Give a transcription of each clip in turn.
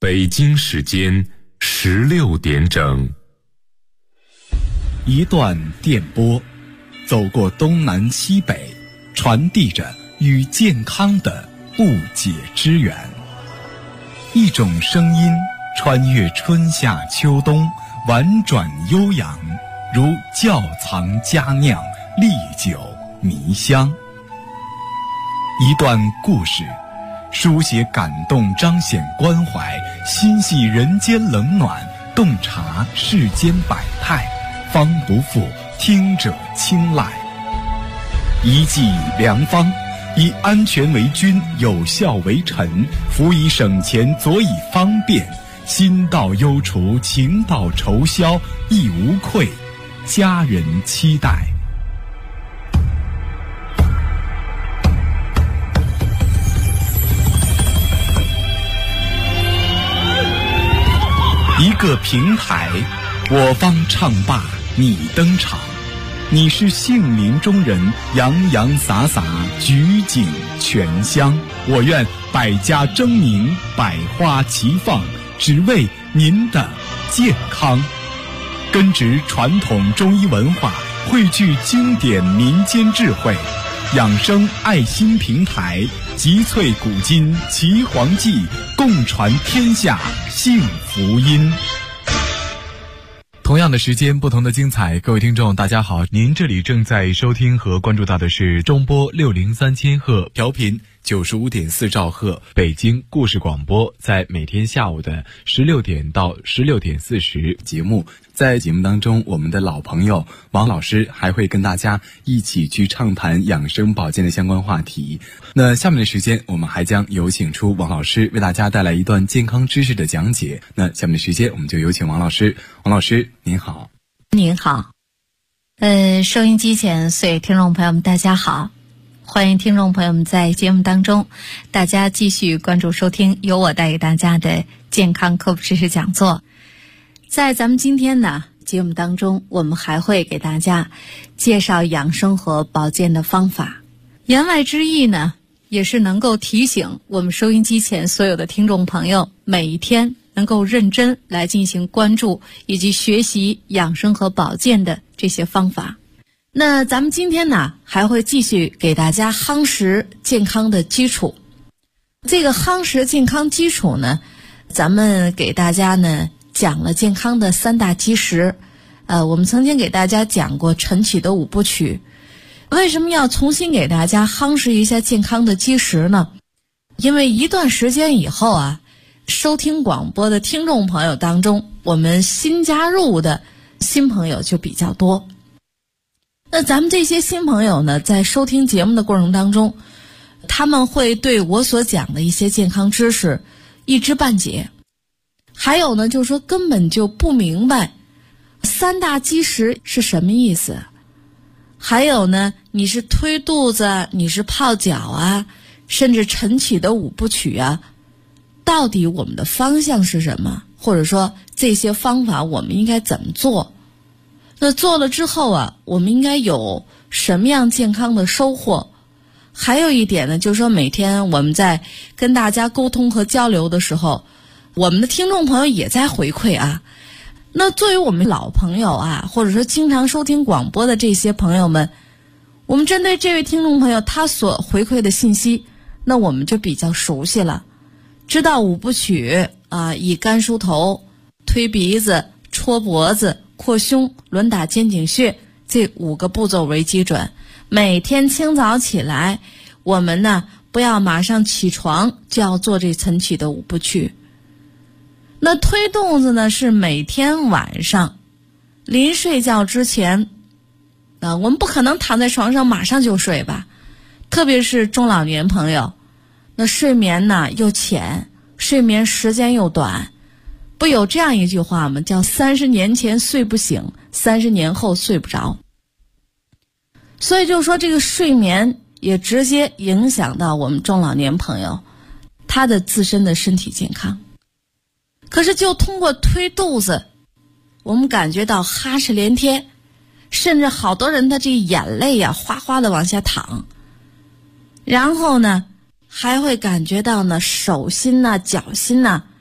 北京时间16点整。 一段电波，走过东南西北，传递着与健康的不解之缘。一种声音穿越春夏秋冬，婉转悠扬，如窖藏佳酿，历久弥香。一段故事，书写感动，彰显关怀，心系人间冷暖，洞察世间百态，方不负听者青睐。一剂良方，以安全为君，有效为臣，辅以省钱，佐以方便，心到忧除，情到愁消，亦无愧，家人期待。一个平台，我方唱罢你登场，你是杏林中人，洋洋洒洒，举景全香。我愿百家争鸣，百花齐放，只为您的健康。根植传统中医文化，汇聚经典民间智慧，养生爱心平台，集萃古今奇黄记，共传天下幸福音。同样的时间，不同的精彩，各位听众大家好，您这里正在收听和关注到的是中波603千赫，调频95.4兆赫，北京故事广播，在每天下午的16点到16点40节目。在节目当中，我们的老朋友王老师还会跟大家一起去畅谈养生保健的相关话题。那下面的时间，我们还将有请出王老师为大家带来一段健康知识的讲解。那下面的时间，我们就有请王老师。王老师您好。 您好。收音机前所有听众朋友们大家好，欢迎听众朋友们在节目当中大家继续关注收听由我带给大家的健康科普知识讲座。在咱们今天呢节目当中，我们还会给大家介绍养生和保健的方法。言外之意呢，也是能够提醒我们收音机前所有的听众朋友，每一天能够认真来进行关注以及学习养生和保健的这些方法。那咱们今天呢还会继续给大家夯实健康的基础。这个夯实健康基础呢，咱们给大家呢讲了健康的3大基石。我们曾经给大家讲过晨起的5部曲。为什么要重新给大家夯实一下健康的基石呢？因为一段时间以后啊，收听广播的听众朋友当中，我们新加入的新朋友就比较多。那咱们这些新朋友呢，在收听节目的过程当中，他们会对我所讲的一些健康知识一知半解，还有呢就是说根本就不明白3大基石是什么意思，还有呢你是推肚子，你是泡脚啊，甚至晨起的5部曲啊，到底我们的方向是什么，或者说这些方法我们应该怎么做，那做了之后啊，我们应该有什么样健康的收获。还有一点呢，就是说每天我们在跟大家沟通和交流的时候，我们的听众朋友也在回馈啊。那作为我们老朋友啊，或者说经常收听广播的这些朋友们，我们针对这位听众朋友他所回馈的信息，那我们就比较熟悉了，知道5部曲啊，以肝梳头、推鼻子、戳脖子、扩胸、轮打肩颈穴这5个步骤为基准。每天清早起来，我们呢不要马上起床就要做这晨起的5部曲。那推肚子呢，是每天晚上临睡觉之前，我们不可能躺在床上马上就睡吧，特别是中老年朋友，那睡眠呢又浅，睡眠时间又短，不有这样一句话吗？叫30年前睡不醒，30年后睡不着。所以就是说这个睡眠也直接影响到我们中老年朋友他的自身的身体健康。可是就通过推肚子，我们感觉到哈士连天，甚至好多人的这眼泪啊哗哗的往下淌，然后呢还会感觉到呢手心啊脚心啊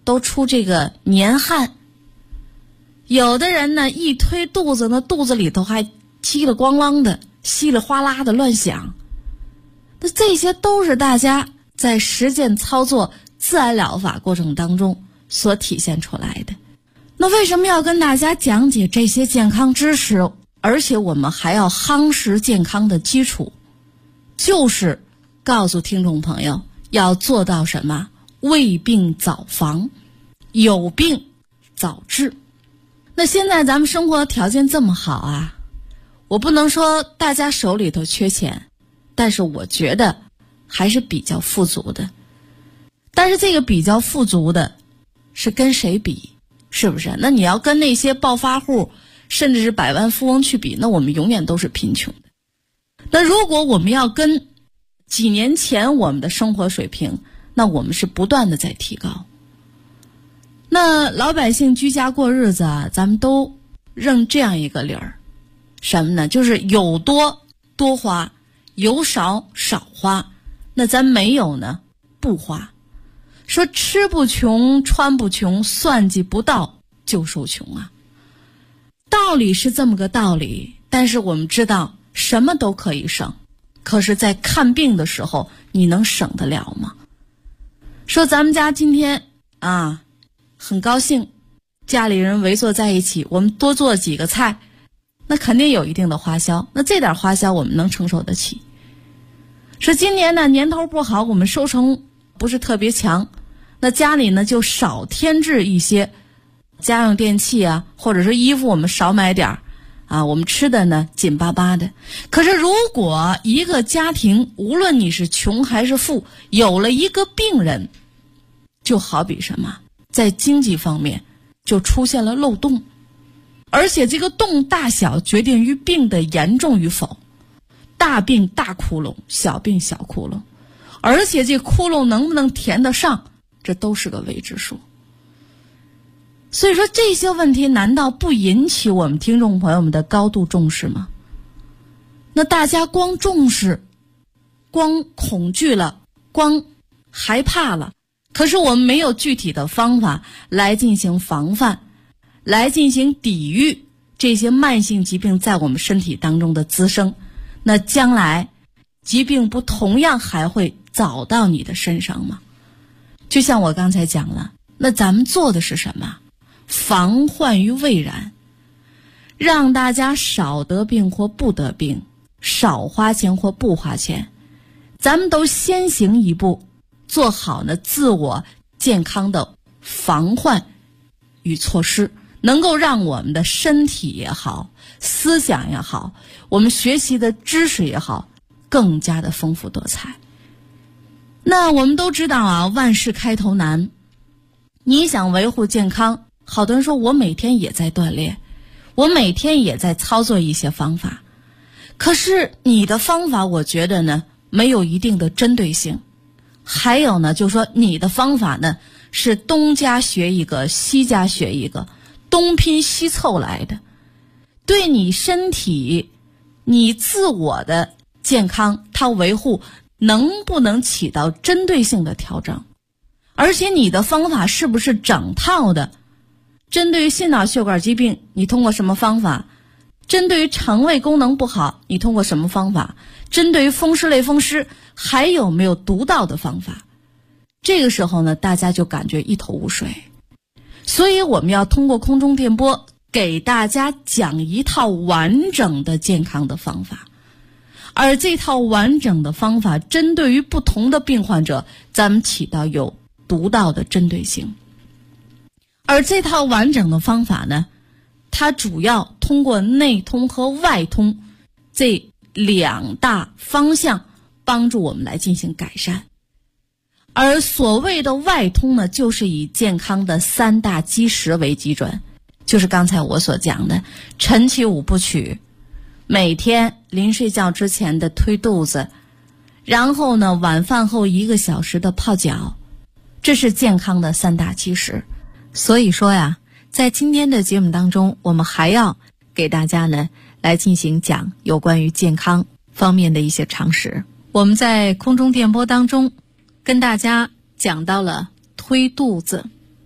都出这个年汗，有的人呢一推肚子，那肚子里头还叽里咣啷的、稀里哗啦的乱响。那这些都是大家在实践操作自然疗法过程当中所体现出来的。那为什么要跟大家讲解这些健康知识，而且我们还要夯实健康的基础？就是告诉听众朋友要做到什么？未病早防，有病早治。那现在咱们生活条件这么好啊，我不能说大家手里头缺钱，但是我觉得还是比较富足的。但是这个比较富足的是跟谁比？是不是？那你要跟那些暴发户甚至是百万富翁去比，那我们永远都是贫穷的。那如果我们要跟几年前我们的生活水平，那我们是不断的在提高。那老百姓居家过日子啊，咱们都认这样一个理儿，什么呢？就是有多多花，有少少花。那咱没有呢，不花。说吃不穷，穿不穷，算计不到就受穷啊。道理是这么个道理，但是我们知道什么都可以省，可是在看病的时候你能省得了吗？说咱们家今天啊很高兴，家里人围坐在一起，我们多做几个菜，那肯定有一定的花销，那这点花销我们能承受得起。说今年呢年头不好，我们收成不是特别强，那家里呢就少添置一些家用电器啊，或者是衣服我们少买点啊，我们吃的呢紧巴巴的。可是如果一个家庭无论你是穷还是富，有了一个病人，就好比什么，在经济方面就出现了漏洞，而且这个洞大小决定于病的严重与否，大病大窟窿，小病小窟窿，而且这窟窿能不能填得上，这都是个未知数。所以说这些问题难道不引起我们听众朋友们的高度重视吗？那大家光重视，光恐惧了，光害怕了，可是我们没有具体的方法来进行防范，来进行抵御这些慢性疾病在我们身体当中的滋生，那将来疾病不同样还会找到你的身上吗？就像我刚才讲了，那咱们做的是什么？防患于未然，让大家少得病或不得病，少花钱或不花钱，咱们都先行一步，做好呢自我健康的防患与措施，能够让我们的身体也好，思想也好，我们学习的知识也好，更加的丰富多彩。那我们都知道啊，万事开头难，你想维护健康，好多人说我每天也在锻炼，我每天也在操作一些方法，可是你的方法我觉得呢没有一定的针对性。还有呢，就是说你的方法呢是东家学一个西家学一个，东拼西凑来的，对你身体你自我的健康它维护能不能起到针对性的调整，而且你的方法是不是整套的，针对于心脑血管疾病你通过什么方法，针对于肠胃功能不好你通过什么方法，针对于风湿类风湿还有没有独到的方法。这个时候呢大家就感觉一头雾水，所以我们要通过空中电波给大家讲一套完整的健康的方法，而这套完整的方法针对于不同的病患者，咱们起到有独到的针对性。而这套完整的方法呢，它主要通过内通和外通这两大方向帮助我们来进行改善。而所谓的外通呢，就是以健康的三大基石为基准，就是刚才我所讲的晨起五部曲，每天临睡觉之前的推肚子，然后呢晚饭后1个小时的泡脚，这是健康的三大基石。 所以说呀，在今天的节目当中，我们还要给大家呢来进行讲有关于健康方面的一些常识。我们在空中电波当中跟大家讲到了推肚子，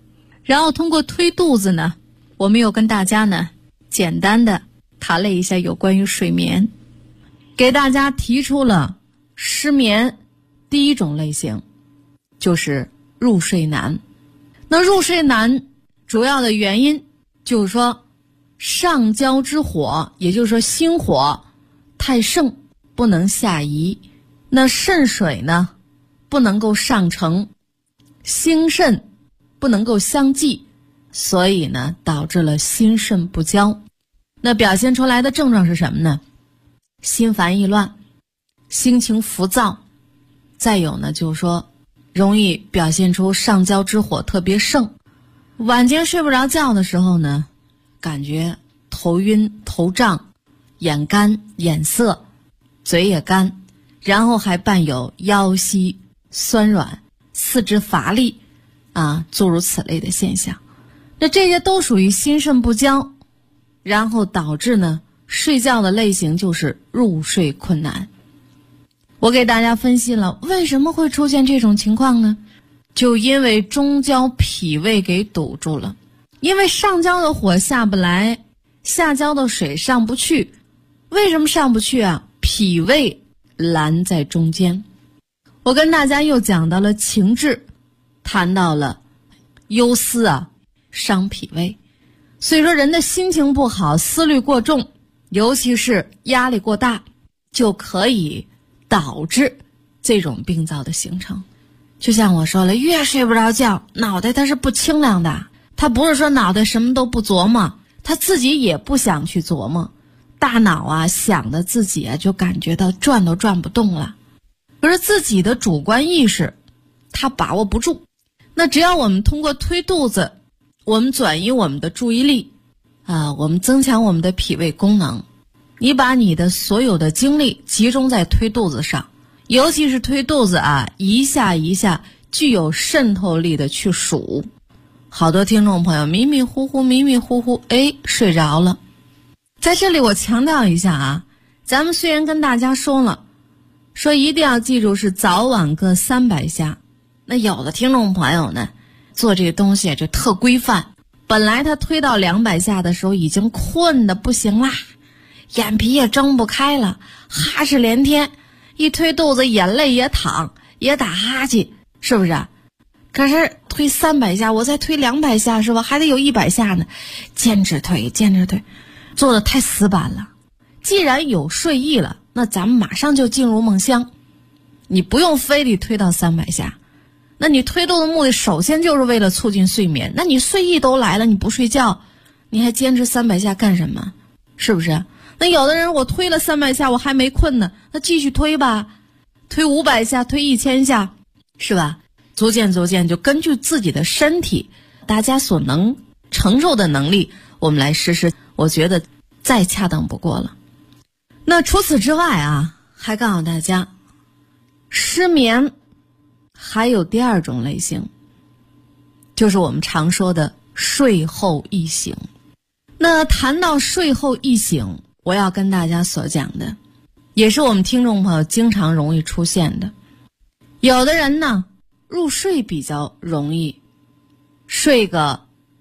然后通过推肚子呢，我们又跟大家呢简单的谈了一下有关于睡眠， 给大家提出了失眠第一种类型，就是入睡难。那入睡难主要的原因就是说上焦之火，也就是说心火太盛，不能下移，那肾水呢不能够上承，心肾不能够相济，所以呢导致了心肾不交。那表现出来的症状是什么呢？心烦意乱，心情浮躁，再有呢就是说容易表现出上焦之火特别盛。晚间睡不着觉的时候呢，感觉头晕头胀，眼干眼涩，嘴也干，然后还伴有腰膝酸软，四肢乏力诸如此类的现象。那这些都属于心肾不交，然后导致呢睡觉的类型就是入睡困难。我给大家分析了为什么会出现这种情况呢？就因为中焦脾胃给堵住了，因为上焦的火下不来，下焦的水上不去。为什么上不去啊？脾胃拦在中间。我跟大家又讲到了情志，谈到了忧思伤脾胃。所以说人的心情不好，思虑过重，尤其是压力过大，就可以导致这种病灶的形成。就像我说了，越睡不着觉，脑袋它是不清亮的，它不是说脑袋什么都不琢磨，他自己也不想去琢磨，大脑想的自己就感觉到转都转不动了。可是自己的主观意识他把握不住。那只要我们通过推肚子，我们转移我们的注意力我们增强我们的脾胃功能，你把你的所有的精力集中在推肚子上，尤其是推肚子一下一下具有渗透力的去数。好多听众朋友迷迷糊糊睡着了。在这里我强调一下咱们虽然跟大家说了，说一定要记住是早晚各300下，那有的听众朋友呢做这个东西就特规范，本来他推到200下的时候已经困得不行啦，眼皮也睁不开了，哈哧连天，一推肚子眼泪也淌，也打哈欠，是不是？可是推300下，我再推200下是吧？还得有100下呢，坚持推，做得太死板了。既然有睡意了，那咱们马上就进入梦乡，你不用非得推到300下。那你推肚的目的首先就是为了促进睡眠，那你睡意都来了，你不睡觉，你还坚持300下干什么？是不是？那有的人我推了300下我还没困呢，那继续推吧，推500下，推1000下，是吧？逐渐就根据自己的身体大家所能承受的能力，我们来实施，我觉得再恰当不过了。那除此之外还告诉大家，失眠还有第二种类型，就是我们常说的睡后易醒。那谈到睡后易醒，我要跟大家所讲的也是我们听众朋友经常容易出现的。有的人呢入睡比较容易，睡个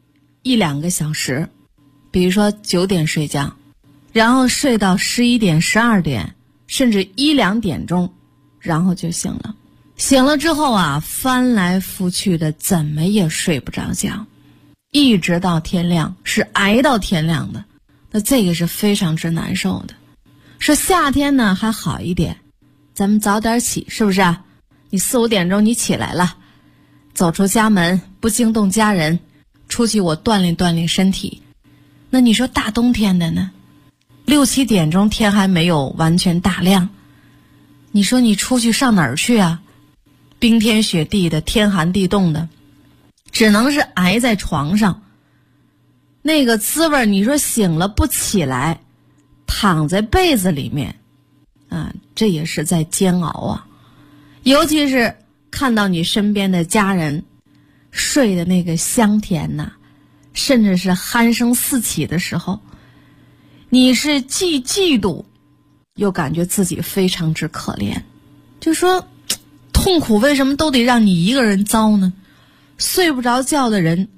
1-2个小时，比如说9点睡觉，然后睡到11点12点甚至1-2点钟，然后就醒了。醒了之后翻来覆去的怎么也睡不着觉，一直到天亮，是挨到天亮的。那这个是非常之难受的。说夏天呢还好一点，咱们早点起，是不是你4-5点钟你起来了，走出家门，不惊动家人，出去我锻炼身体。那你说大冬天的呢，6-7点钟天还没有完全大亮，你说你出去上哪儿去冰天雪地的，天寒地冻的，只能是挨在床上。那个滋味你说醒了不起来，躺在被子里面这也是在煎熬尤其是看到你身边的家人睡的那个香甜甚至是鼾声四起的时候，你是既嫉妒又感觉自己非常之可怜。就说痛苦为什么都得让你一个人遭呢？睡不着觉的人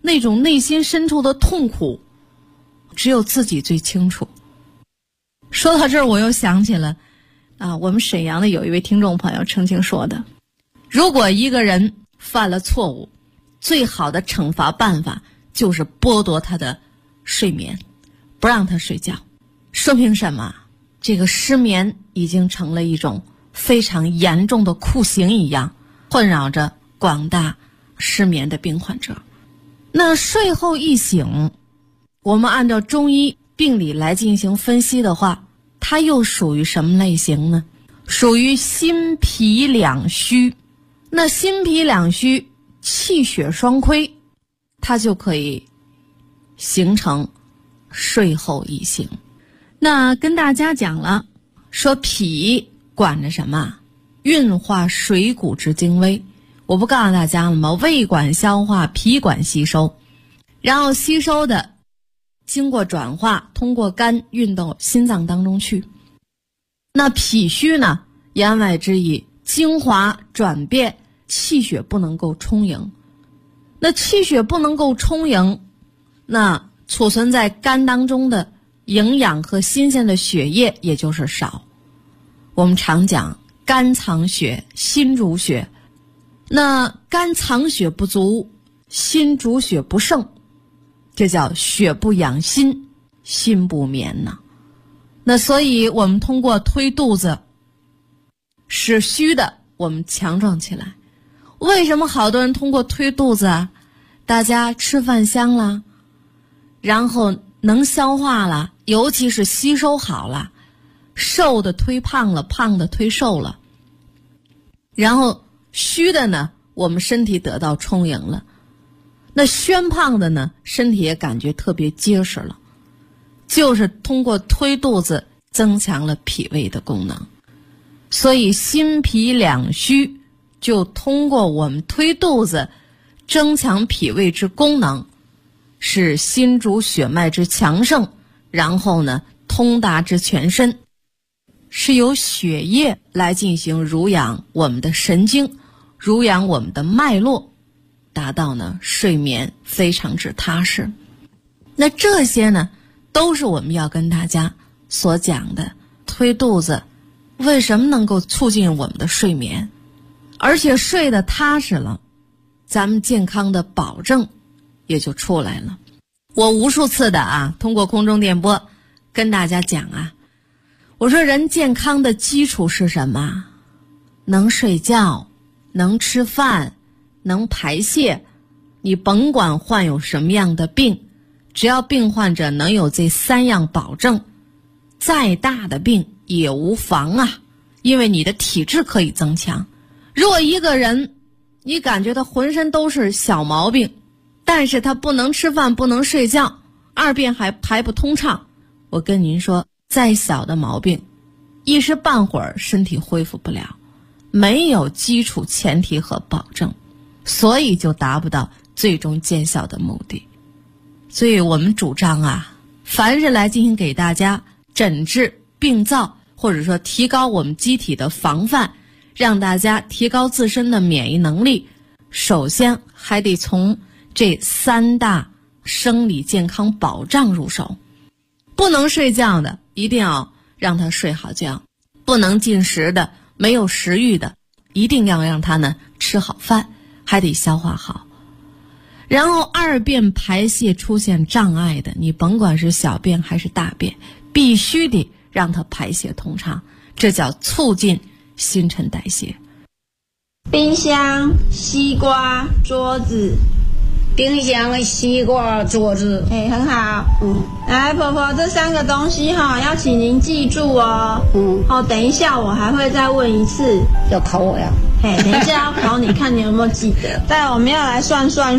那种内心深处的痛苦，只有自己最清楚。说到这儿，我又想起了我们沈阳的有一位听众朋友曾经说的，如果一个人犯了错误，最好的惩罚办法就是剥夺他的睡眠，不让他睡觉。说明什么？这个失眠已经成了一种非常严重的酷刑一样，困扰着广大失眠的病患者。那睡后一醒，我们按照中医病理来进行分析的话，它又属于什么类型呢？属于心脾两虚。那心脾两虚，气血双亏，它就可以形成睡后一醒。那跟大家讲了，说脾管着什么？运化水谷之精微。我不告诉大家了吗？胃管消化，脾管吸收，然后吸收的经过转化，通过肝运到心脏当中去。那脾虚呢，言外之意，精华转变，气血不能够充盈。那气血不能够充盈，那储存在肝当中的营养和新鲜的血液也就是少。我们常讲肝藏血，心主血。那肝藏血不足，心主血不盛，这叫血不养心，心不眠呐。那所以我们通过推肚子，使虚的我们强壮起来。为什么好多人通过推肚子啊？大家吃饭香了，然后能消化了，尤其是吸收好了，瘦的推胖了，胖的推瘦了，然后虚的呢，我们身体得到充盈了，那宣胖的呢，身体也感觉特别结实了，就是通过推肚子增强了脾胃的功能。所以心脾两虚，就通过我们推肚子增强脾胃之功能，使心主血脉之强盛，然后呢通达之全身，是由血液来进行濡养我们的神经，濡养我们的脉络，达到呢睡眠非常之踏实。那这些呢都是我们要跟大家所讲的，推肚子为什么能够促进我们的睡眠，而且睡得踏实了，咱们健康的保证也就出来了。我无数次的通过空中电波跟大家讲我说人健康的基础是什么？能睡觉，能吃饭，能排泄。你甭管患有什么样的病，只要病患者能有这3样保证，再大的病也无妨因为你的体质可以增强。如果一个人你感觉他浑身都是小毛病，但是他不能吃饭，不能睡觉，2便还排不通畅，我跟您说，再小的毛病一时半会儿身体恢复不了，没有基础前提和保证，所以就达不到最终见效的目的。所以我们主张凡是来进行给大家诊治病灶，或者说提高我们机体的防范，让大家提高自身的免疫能力，首先还得从这3大生理健康保障入手。不能睡觉的一定要让他睡好觉，不能进食的，没有食欲的，一定要让他呢吃好饭，还得消化好。然后2便排泄出现障碍的，你甭管是小便还是大便，必须得让它排泄通畅，这叫促进新陈代谢。 冰箱、西瓜、桌子。 冰箱、西瓜、桌子。 很好。来，婆婆，这3个东西要请您记住哦。等一下我还会再问一次。 要考我呀？ 等一下要考你，看你有没有记得。再我们要来算数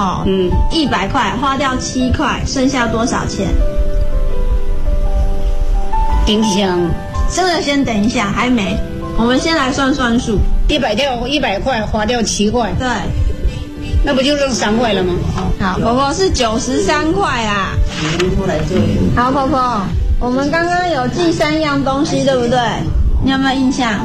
100块花掉7块，剩下多少钱？ 冰箱。 这个先等一下，还没。我们先来算数。 100块花掉7块。 对。 那不就剩3块了吗？ 好，婆婆是93块好，婆婆，我们刚刚有记3样东西，对不对？你有没有印象？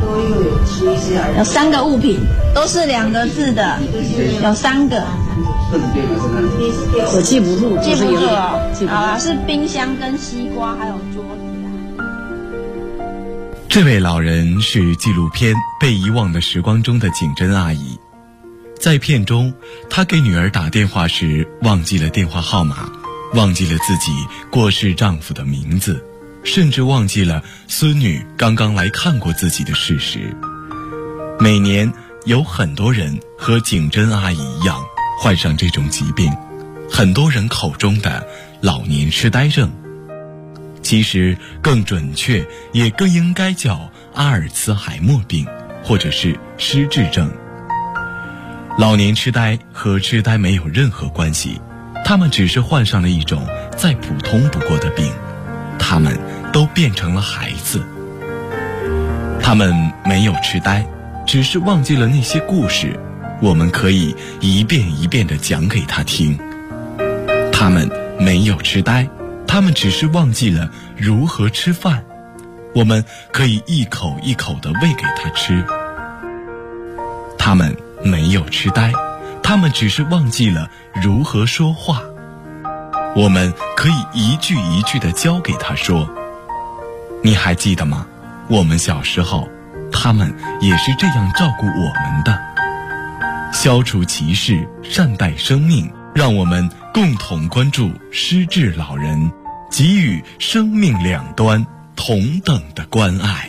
有3个物品，都是2个字的，有3个。 我记不住， 记不住哦。 记不住好啦，是冰箱跟西瓜还有桌子啊。 这位老人是纪录片《被遗忘的时光》中的景珍阿姨。在片中，她给女儿打电话时忘记了电话号码，忘记了自己过世丈夫的名字，甚至忘记了孙女刚刚来看过自己的事实。每年有很多人和景珍阿姨一样患上这种疾病，很多人口中的老年痴呆症，其实更准确也更应该叫阿尔茨海默病，或者是失智症。老年痴呆和痴呆没有任何关系，他们只是患上了一种再普通不过的病，他们都变成了孩子。他们没有痴呆，只是忘记了那些故事，我们可以一遍一遍地讲给他听。他们没有痴呆，他们只是忘记了如何吃饭，我们可以一口一口地喂给他吃。他们没有痴呆，他们只是忘记了如何说话，我们可以一句一句地教给他说。你还记得吗？我们小时候，他们也是这样照顾我们的。消除歧视，善待生命，让我们共同关注失智老人，给予生命两端同等的关爱。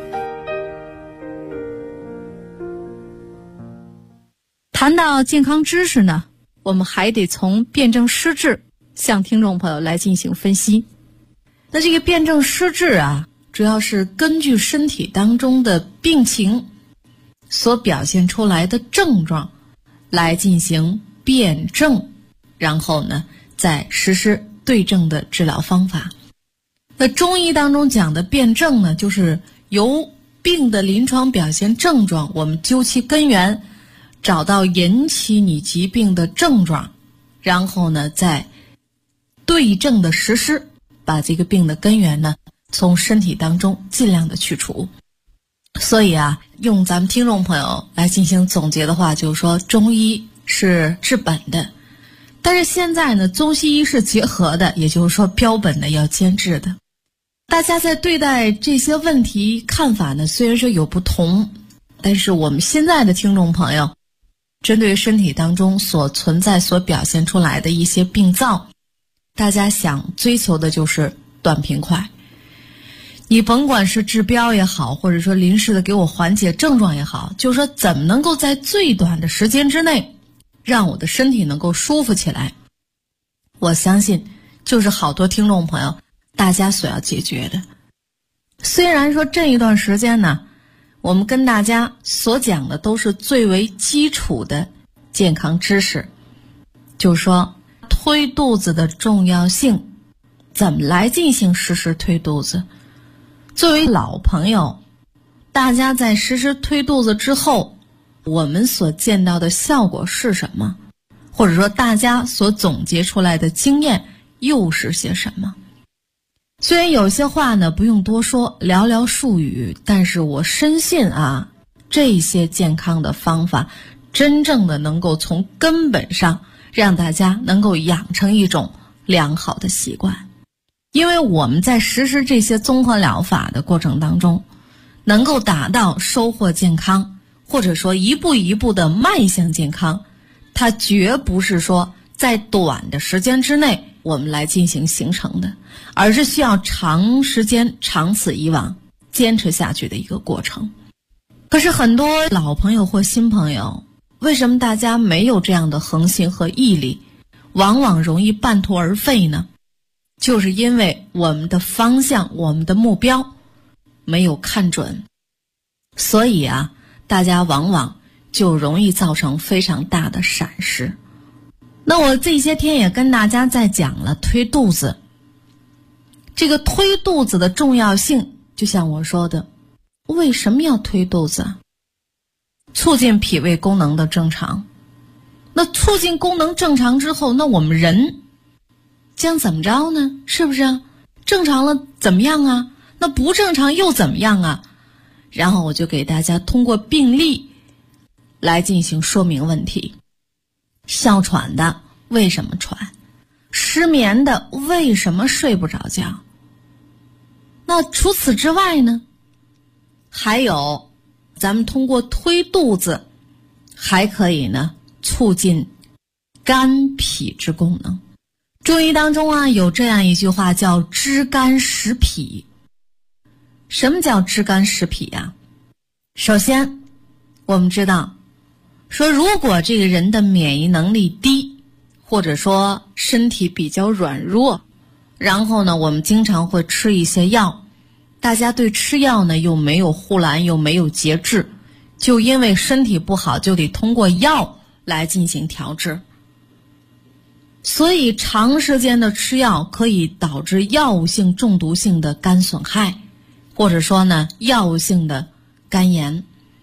谈到健康知识呢，我们还得从辩证失智向听众朋友来进行分析。 那这个辩证失智啊，主要是根据身体当中的病情所表现出来的症状来进行辩证，然后呢再实施对症的治疗方法。那中医当中讲的辩证呢，就是由病的临床表现症状，我们究其根源，找到引起你疾病的症状，然后呢再对症的实施，把这个病的根源呢从身体当中尽量的去除。所以啊，用咱们听众朋友来进行总结的话，就是说中医是治本的，但是现在呢中西医是结合的，也就是说标本的要兼治的。大家在对待这些问题看法呢虽然说有不同，但是我们现在的听众朋友针对身体当中所存在所表现出来的一些病灶，大家想追求的就是短平快。你甭管是治标也好，或者说临时的给我缓解症状也好，就是说怎么能够在最短的时间之内让我的身体能够舒服起来，我相信就是好多听众朋友大家所要解决的。虽然说这一段时间呢，我们跟大家所讲的都是最为基础的健康知识，就是说推肚子的重要性，怎么来进行实施推肚子。作为老朋友，大家在实施推肚子之后，我们所见到的效果是什么？或者说大家所总结出来的经验又是些什么？虽然有些话呢不用多说，寥寥数语，但是我深信啊，这些健康的方法真正的能够从根本上让大家能够养成一种良好的习惯。因为我们在实施这些综合疗法的过程当中，能够达到收获健康，或者说一步一步的迈向健康，它绝不是说在短的时间之内我们来进行形成的，而是需要长时间长此以往坚持下去的一个过程。可是很多老朋友或新朋友，为什么大家没有这样的恒心和毅力，往往容易半途而废呢？就是因为我们的方向，我们的目标没有看准，所以啊，大家往往就容易造成非常大的闪失。那我这些天也跟大家在讲了推肚子，这个推肚子的重要性，就像我说的，为什么要推肚子？促进脾胃功能的正常。那促进功能正常之后，那我们人将怎么着呢？是不是？正常了怎么样啊？那不正常又怎么样啊？然后我就给大家通过病例来进行说明问题。 哮喘的为什么喘？失眠的为什么睡不着觉？那除此之外呢，还有咱们通过推肚子还可以呢促进肝脾之功能。中医当中啊有这样一句话叫知肝识脾。什么叫知肝识脾啊？首先我们知道说，如果这个人的免疫能力低，或者说身体比较软弱，然后呢我们经常会吃一些药，大家对吃药呢又没有护栏，又没有节制，就因为身体不好就得通过药来进行调治，所以长时间的吃药可以导致药物性中毒性的肝损害，或者说呢药物性的肝炎。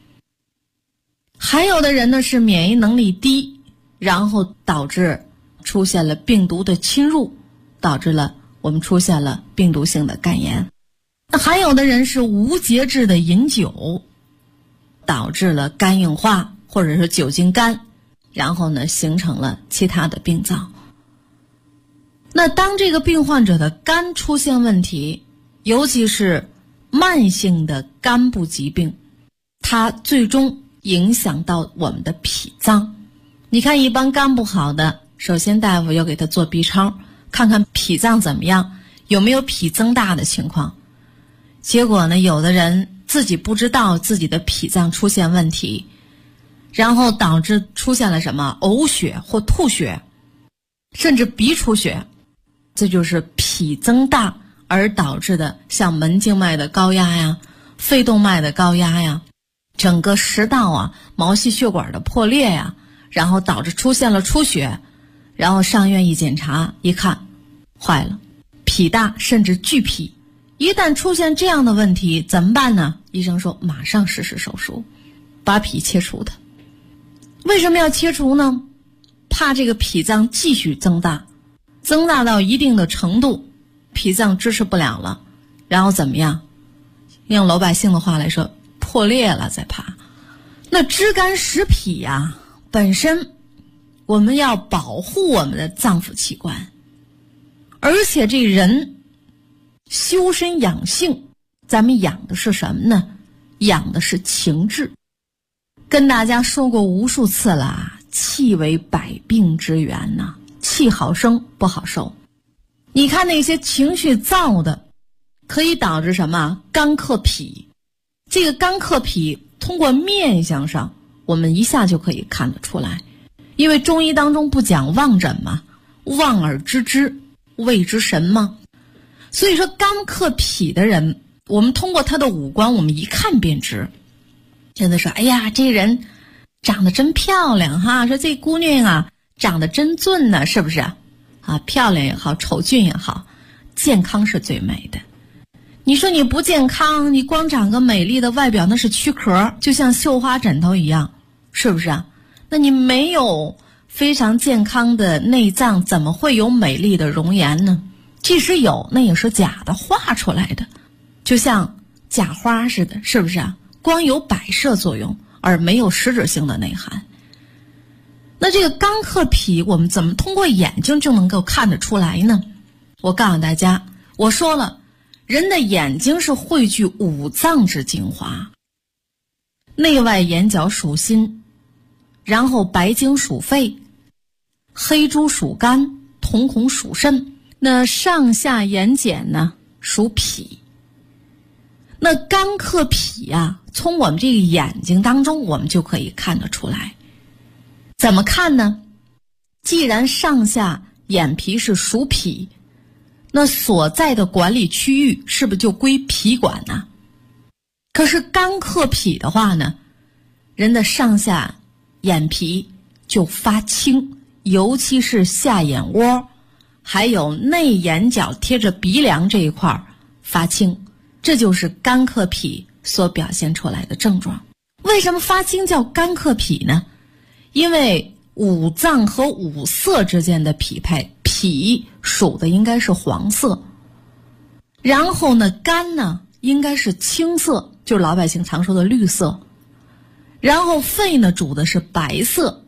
还有的人呢是免疫能力低，然后导致出现了病毒的侵入，导致了我们出现了病毒性的肝炎。那还有的人是无节制的饮酒，导致了肝硬化或者是酒精肝，然后呢形成了其他的病灶。那当这个病患者的肝出现问题，尤其是慢性的肝部疾病，它最终影响到我们的脾脏。你看一般肝不好的，首先大夫要给他做 B 超，看看脾脏怎么样，有没有脾增大的情况。结果呢，有的人自己不知道自己的脾脏出现问题，然后导致出现了什么呕血或吐血，甚至鼻出血，这就是脾增大而导致的，像门静脉的高压呀、肺动脉的高压呀、整个食道啊、毛细血管的破裂呀，然后导致出现了出血，然后上院一检查一看，坏了，脾大甚至巨脾。一旦出现这样的问题怎么办呢？医生说马上实施手术，把脾切除它。为什么要切除呢？怕这个脾脏继续增大，增大到一定的程度，脾脏支持不了了，然后怎么样？用老百姓的话来说，破裂了再怕。那知肝识脾呀，本身我们要保护我们的脏腑器官，而且这人修身养性，咱们养的是什么呢？养的是情志。跟大家说过无数次了，气为百病之源呐，气好生不好受。你看那些情绪躁的，可以导致什么？肝克脾。这个肝克脾通过面相上我们一下就可以看得出来，因为中医当中不讲望诊吗？望而知之，谓之神吗？所以说肝克脾的人，我们通过他的五官我们一看便知。真的说，哎呀，这人长得真漂亮哈，说这姑娘啊长得真俊呢，是不是啊？漂亮也好，丑俊也好，健康是最美的。你说你不健康，你光长个美丽的外表，那是躯壳，就像绣花枕头一样，是不是啊？那你没有非常健康的内脏，怎么会有美丽的容颜呢？即使有，那也是假的，画出来的，就像假花似的，是不是啊？光有摆设作用，而没有实质性的内涵。那这个肝克脾，我们怎么通过眼睛就能够看得出来呢？我告诉大家，我说了，人的眼睛是汇聚五脏之精华，内外眼角属心，然后白睛属肺，黑珠属肝，瞳孔属肾，那上下眼睑呢属脾。那肝克脾啊，从我们这个眼睛当中我们就可以看得出来。怎么看呢？既然上下眼皮是属脾，那所在的管理区域是不是就归脾管呢？可是肝克脾的话呢，人的上下眼皮就发青，尤其是下眼窝还有内眼角贴着鼻梁这一块发青，这就是肝克脾所表现出来的症状。为什么发青叫肝克脾呢？因为五脏和五色之间的匹配，脾属的应该是黄色，然后呢肝呢应该是青色，就是老百姓常说的绿色，然后肺呢主的是白色，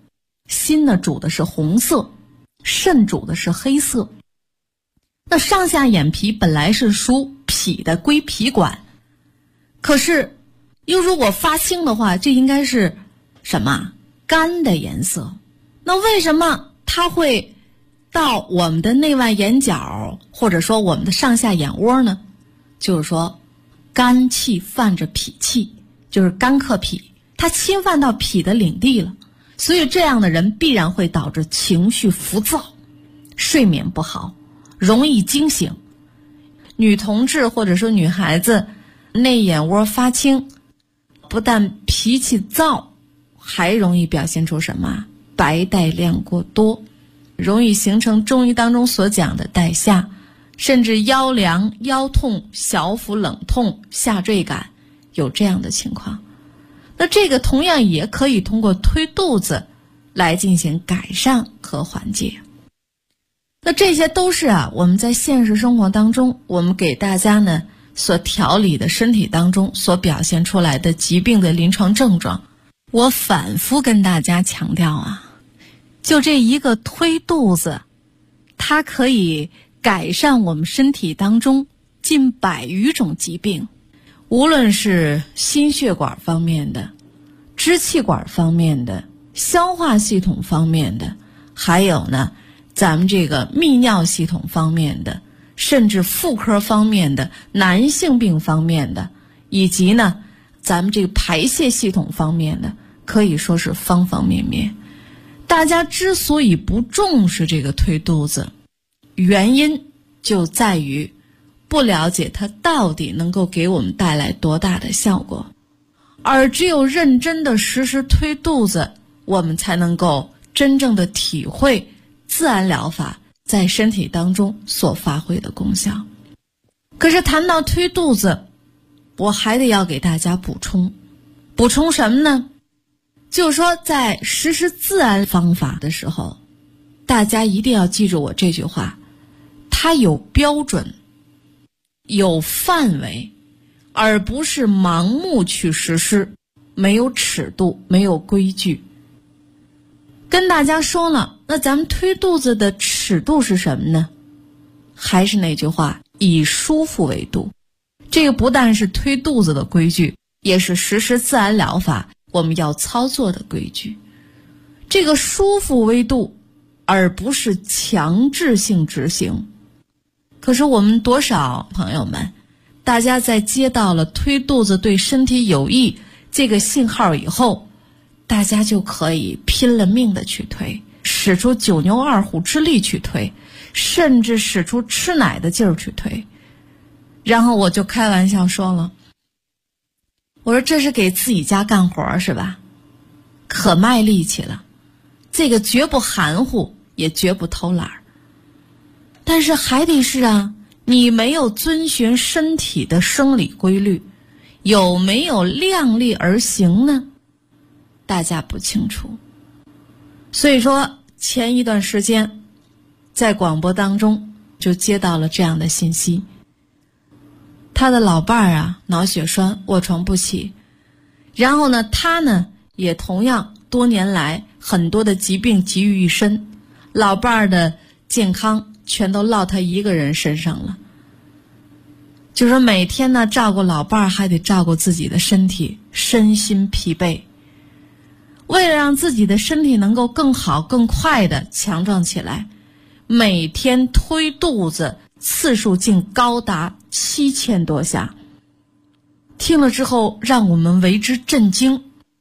心呢主的是红色，肾主的是黑色。那上下眼皮本来是属脾的，归脾管，可是又如果发青的话，这应该是什么？肝的颜色。那为什么它会到我们的内外眼角，或者说我们的上下眼窝呢？就是说肝气犯着脾气，就是肝克脾，它侵犯到脾的领地了，所以这样的人必然会导致情绪浮躁，睡眠不好，容易惊醒。女同志或者说女孩子内眼窝发青，不但脾气躁，还容易表现出什么？白带量过多，容易形成中医当中所讲的带下，甚至腰凉、腰痛、小腹冷痛、下坠感，有这样的情况。那这个同样也可以通过推肚子来进行改善和缓解。那这些都是我们在现实生活当中，我们给大家呢所调理的身体当中所表现出来的疾病的临床症状。我反复跟大家强调就这一个推肚子，它可以改善我们身体当中近100余种疾病，无论是心血管方面的、支气管方面的、消化系统方面的，还有呢咱们这个泌尿系统方面的，甚至妇科方面的、男性病方面的，以及呢咱们这个排泄系统方面的，可以说是方方面面。大家之所以不重视这个推肚子，原因就在于不了解它到底能够给我们带来多大的效果。而只有认真的实施推肚子，我们才能够真正的体会自然疗法在身体当中所发挥的功效。可是谈到推肚子，我还得要给大家补充什么呢？就是说在实施自然方法的时候，大家一定要记住我这句话，它有标准，有范围，而不是盲目去实施，没有尺度，没有规矩。跟大家说了，那咱们推肚子的尺度是什么呢？还是那句话，以舒服为度。这个不但是推肚子的规矩，也是实施自然疗法我们要操作的规矩。这个舒服为度，而不是强制性执行。可是我们多少朋友们，大家在接到了推肚子对身体有益这个信号以后，大家就可以拼了命的去推，使出9牛2虎之力去推，甚至使出吃奶的劲儿去推。然后我就开玩笑说了，我说这是给自己家干活是吧？可卖力气了，这个绝不含糊，也绝不偷懒。但是还得是你没有遵循身体的生理规律，有没有量力而行呢？大家不清楚。所以说前一段时间在广播当中就接到了这样的信息，他的老伴儿脑血栓卧床不起，然后呢他呢也同样多年来很多的疾病集于一身，老伴儿的健康全都落他一个人身上了。就说每天呢照顾老伴儿，还得照顾自己的身体，身心疲惫。为了让自己的身体能够更好更快的强壮起来，每天推肚子次数竟高达7000多下。听了之后让我们为之震惊。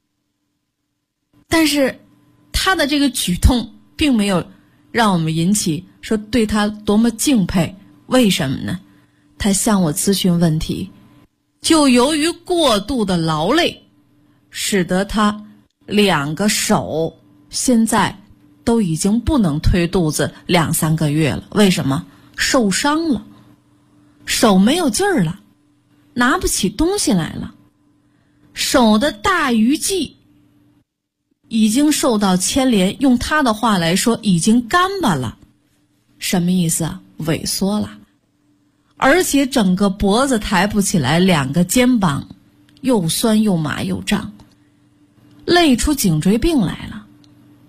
但是他的这个举动并没有让我们引起说对他多么敬佩。为什么呢？他向我咨询问题，就由于过度的劳累，使得他2个手现在都已经不能推肚子2、3个月了。为什么？受伤了，手没有劲儿了，拿不起东西来了，手的大鱼际已经受到牵连，用他的话来说已经干巴了。什么意思？萎缩了，而且整个脖子抬不起来，2个肩膀又酸又麻又胀，累出颈椎病来了，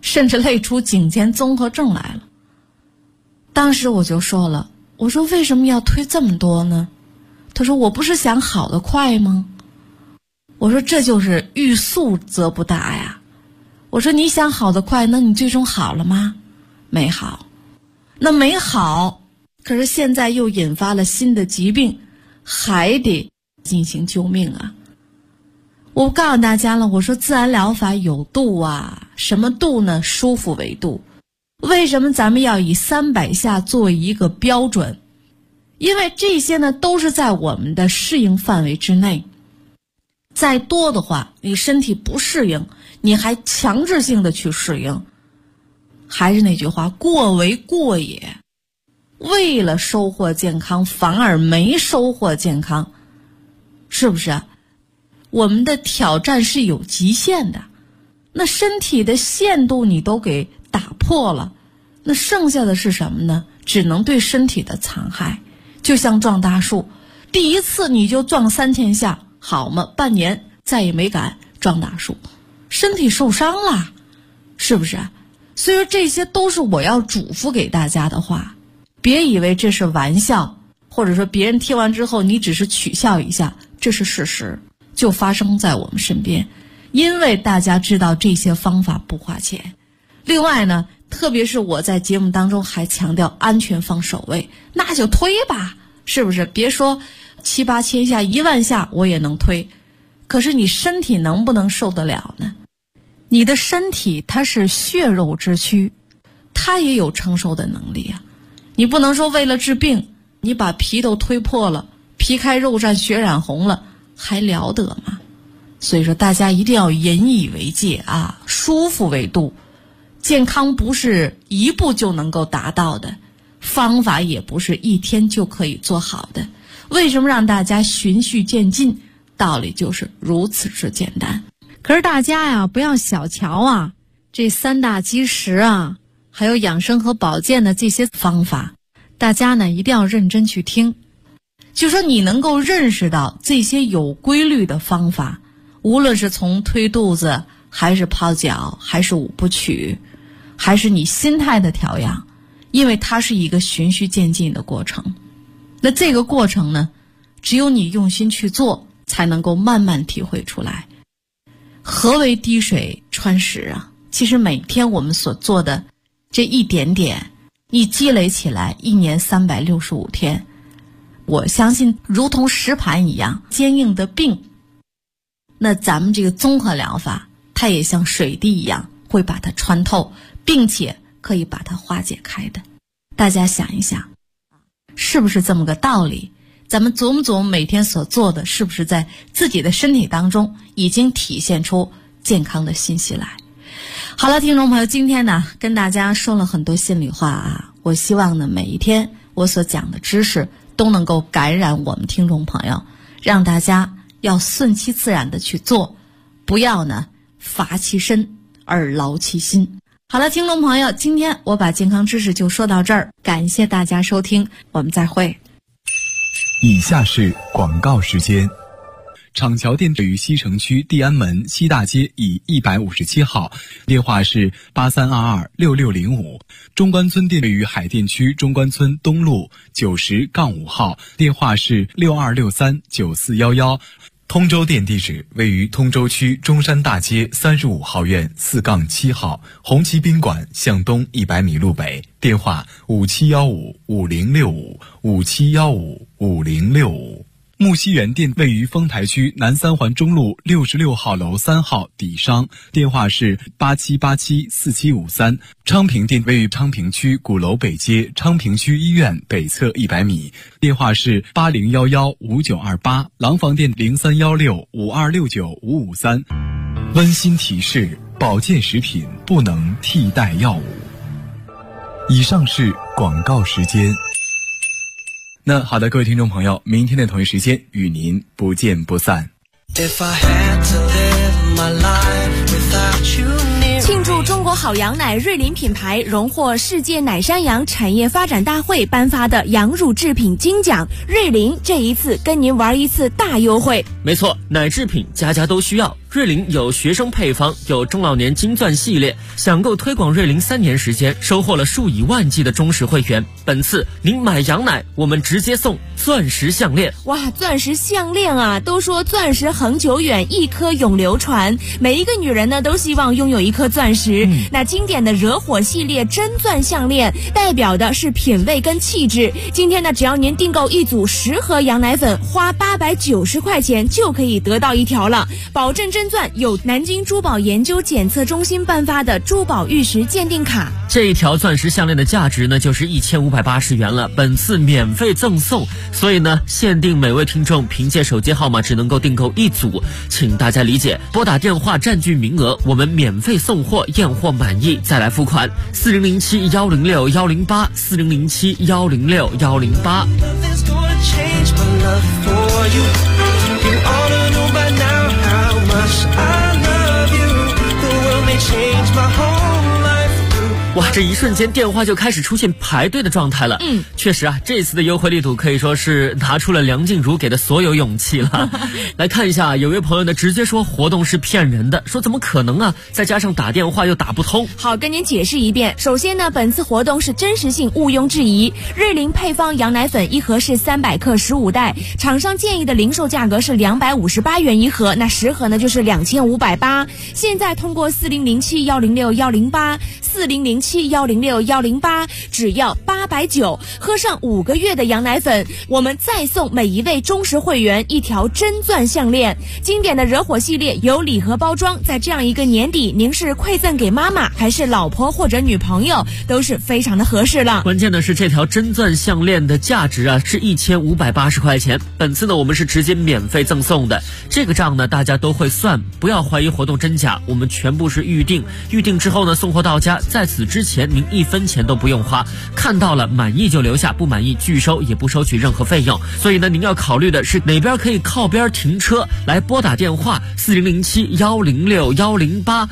甚至累出颈肩综合症来了。当时我就说了，我说为什么要推这么多呢？他说我不是想好得快吗？我说这就是欲速则不达呀。我说你想好得快，那你最终好了吗？没好。那没好，可是现在又引发了新的疾病，还得进行救命啊。我告诉大家了，我说自然疗法有度啊，什么度呢？舒服为度。为什么咱们要以300下作为一个标准？因为这些呢都是在我们的适应范围之内。再多的话，你身体不适应，你还强制性的去适应，还是那句话，过为过也。为了收获健康，反而没收获健康，是不是啊？我们的挑战是有极限的，那身体的限度你都给打破了，那剩下的是什么呢？只能对身体的残害。就像撞大树，第一次你就撞3000下，好吗？半年再也没敢撞大树，身体受伤了，是不是？所以说这些都是我要嘱咐给大家的话，别以为这是玩笑，或者说别人听完之后你只是取笑一下，这是事实，就发生在我们身边。因为大家知道这些方法不花钱，另外呢，特别是我在节目当中还强调安全放首位，那就推吧，是不是？别说7、8千下、1万下我也能推，可是你身体能不能受得了呢？你的身体它是血肉之躯，它也有承受的能力啊。你不能说为了治病，你把皮都推破了，皮开肉绽，血染红了，还了得吗？所以说大家一定要引以为戒啊，舒服为度。健康不是一步就能够达到的，方法也不是一天就可以做好的。为什么让大家循序渐进？道理就是如此之简单。 可是大家呀，不要小瞧啊，这3大基石啊，还有养生和保健的这些方法，大家呢一定要认真去听。 就说你能够认识到这些有规律的方法，无论是从推肚子，还是泡脚，还是5部曲，还是你心态的调养，因为它是一个循序渐进的过程。那这个过程呢，只有你用心去做，才能够慢慢体会出来。何为滴水穿石啊？其实每天我们所做的这一点点，你积累起来，1年365天，我相信如同石盘一样坚硬的病，那咱们这个综合疗法，它也像水滴一样会把它穿透，并且可以把它化解开的。大家想一想，是不是这么个道理？咱们琢磨琢磨每天所做的，是不是在自己的身体当中已经体现出健康的信息来？好了，听众朋友，今天呢跟大家说了很多心里话啊，我希望呢每一天我所讲的知识都能够感染我们听众朋友，让大家要顺其自然的去做，不要呢乏其身而劳其心。好了，听众朋友，今天我把健康知识就说到这儿，感谢大家收听，我们再会。 以下是广告时间。厂桥店位于西城区地安门西大街以157号，电话是83226605。中关村店位于海淀区中关村东路90-5号，电话是62639411。通州店地址位于通州区中山大街35号院4-7号，红旗宾馆向东100米路北，电话57155065，57155065。木樨园店位于丰台区南3环中路66号楼3号底商，电话是87874753。昌平店位于昌平区鼓楼北街昌平区医院北侧100米，电话是80115928。廊坊店031652695553。温馨提示：保健食品不能替代药物。以上是广告时间。那好的，各位听众朋友，明天的同一时间与您不见不散。 庆祝中国好羊奶瑞麟品牌荣获世界奶山羊产业发展大会颁发的羊乳制品金奖，瑞麟这一次跟您玩一次大优惠。 没错，奶制品家家都需要， 瑞麟有学生配方，有中老年金钻系列，享购推广瑞麟3年时间，收获了数以万计的忠实会员。本次您买羊奶，我们直接送钻石项链。 哇，钻石项链啊，都说钻石恒久远，一颗永流传。每一个女人呢，都希望拥有一颗钻石。那经典的惹火系列真钻项链，代表的是品味跟气质。今天呢，只要您订购一组10盒羊奶粉，花890块钱就可以得到一条了，保证真钻，有南京珠宝研究检测中心颁发的珠宝玉石鉴定卡。 这一条钻石项链的价值呢，就是1580元了，本次免费赠送，所以呢，限定每位听众凭借手机号码只能够订购一组，请大家理解，拨打电话占据名额，我们免费送货，验货满意再来付款。4007106108 4007106108。哇，这一瞬间电话就开始出现排队的状态了。确实啊，这次的优惠力度可以说是拿出了梁静茹给的所有勇气了。来看一下，有位朋友呢直接说活动是骗人的，说怎么可能啊？再加上打电话又打不通。 好，跟您解释一遍。首先呢，本次活动是真实性，毋庸置疑。瑞麟配方羊奶粉一盒是300克15袋，厂商建议的零售价格是258元一盒，那10盒呢就是2580。现在通过4007106108 4007106108，只要890，喝上5个月的羊奶粉，我们再送每一位忠实会员一条真钻项链。经典的惹火系列有礼盒包装，在这样一个年底，您是馈赠给妈妈还是老婆或者女朋友，都是非常的合适了。 关键的是这条真钻项链的价值啊是1580块钱，本次呢我们是直接免费赠送的，这个账呢大家都会算，不要怀疑活动真假，我们全部是预定之后呢送货到家，在此之前您1分钱都不用花，看到了满意就留下，不满意拒收，也不收取任何费用。所以呢您要考虑的是哪边可以靠边停车，来拨打电话4007106108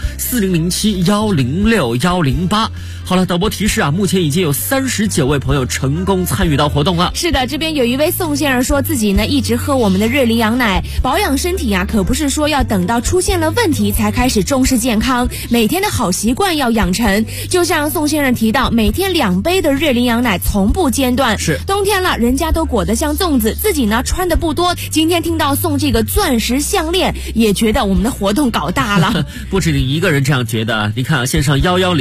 4007106108。好了，导播提示啊，目前已经有39位朋友成功参与到活动了。 是的，这边有一位宋先生说自己呢一直喝我们的瑞麟羊奶，保养身体啊，可不是说要等到出现了问题才开始重视健康，每天的好习惯要养成。就像宋先生提到，每天2杯的瑞麟羊奶从不间断。 是冬天了，人家都裹得像粽子，自己呢穿的不多。今天听到送这个钻石项链，也觉得我们的活动搞大了。 不止你一个人这样觉得，你看啊，线上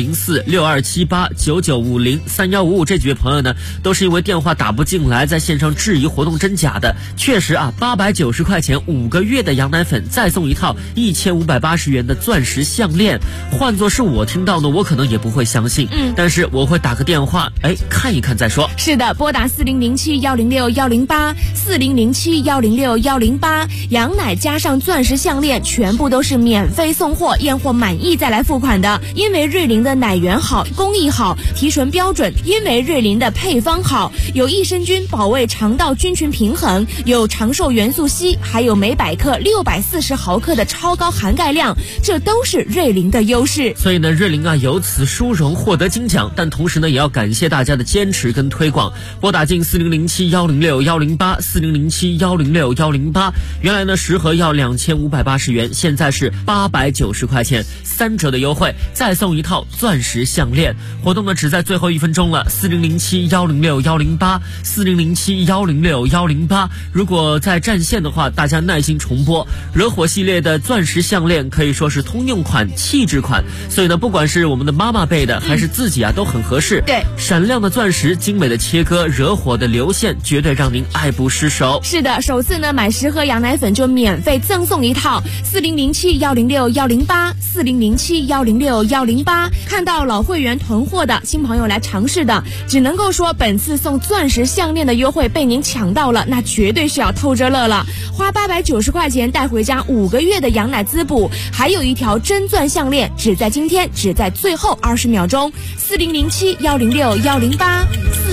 1104627899503155这几位朋友呢，都是因为电话打不进来，在线上质疑活动真假的。确实啊，890块钱5个月的羊奶粉，再送一套1580元的钻石项链，换作是我听到呢，我可能也不会相信。但是我会打个电话，看一看再说。 是的，拨打4007106108 4007106108，羊奶加上钻石项链，全部都是免费送货，验货满意再来付款的。因为瑞麟的奶源好，工艺好，提纯标准；因为瑞麟的配方好，有益生菌保卫肠道菌群平衡，有长寿元素硒，还有每100克640毫克的超高含钙量，这都是瑞麟的优势。 所以呢，瑞麟啊由此殊荣获得金奖，但同时呢也要感谢大家的坚持跟推广。拨打进4007106108 4007106108，原来呢10盒要2580元，现在是890块钱，3折的优惠，再送一套钻石项链。活动呢只在最后1分钟了，4007106108 4007106108。如果在占线的话，大家耐心重播。惹火系列的钻石项链可以说是通用款、气质款，所以呢不管是我们的妈妈辈的还是自己啊都很合适。 对， 闪亮的钻石，精美的切割，惹火的流线，绝对让您爱不释手。 是的，首次呢买10盒羊奶粉就免费赠送一套，4007106108 4007106108。看到老会员囤货的，新朋友来尝试的，只能够说本次送钻石项链的优惠被您抢到了，那绝对是要偷着乐了。花890块钱带回家5个月的羊奶滋补，还有一条真钻项链，只在今天，只在最后20秒钟。4007106108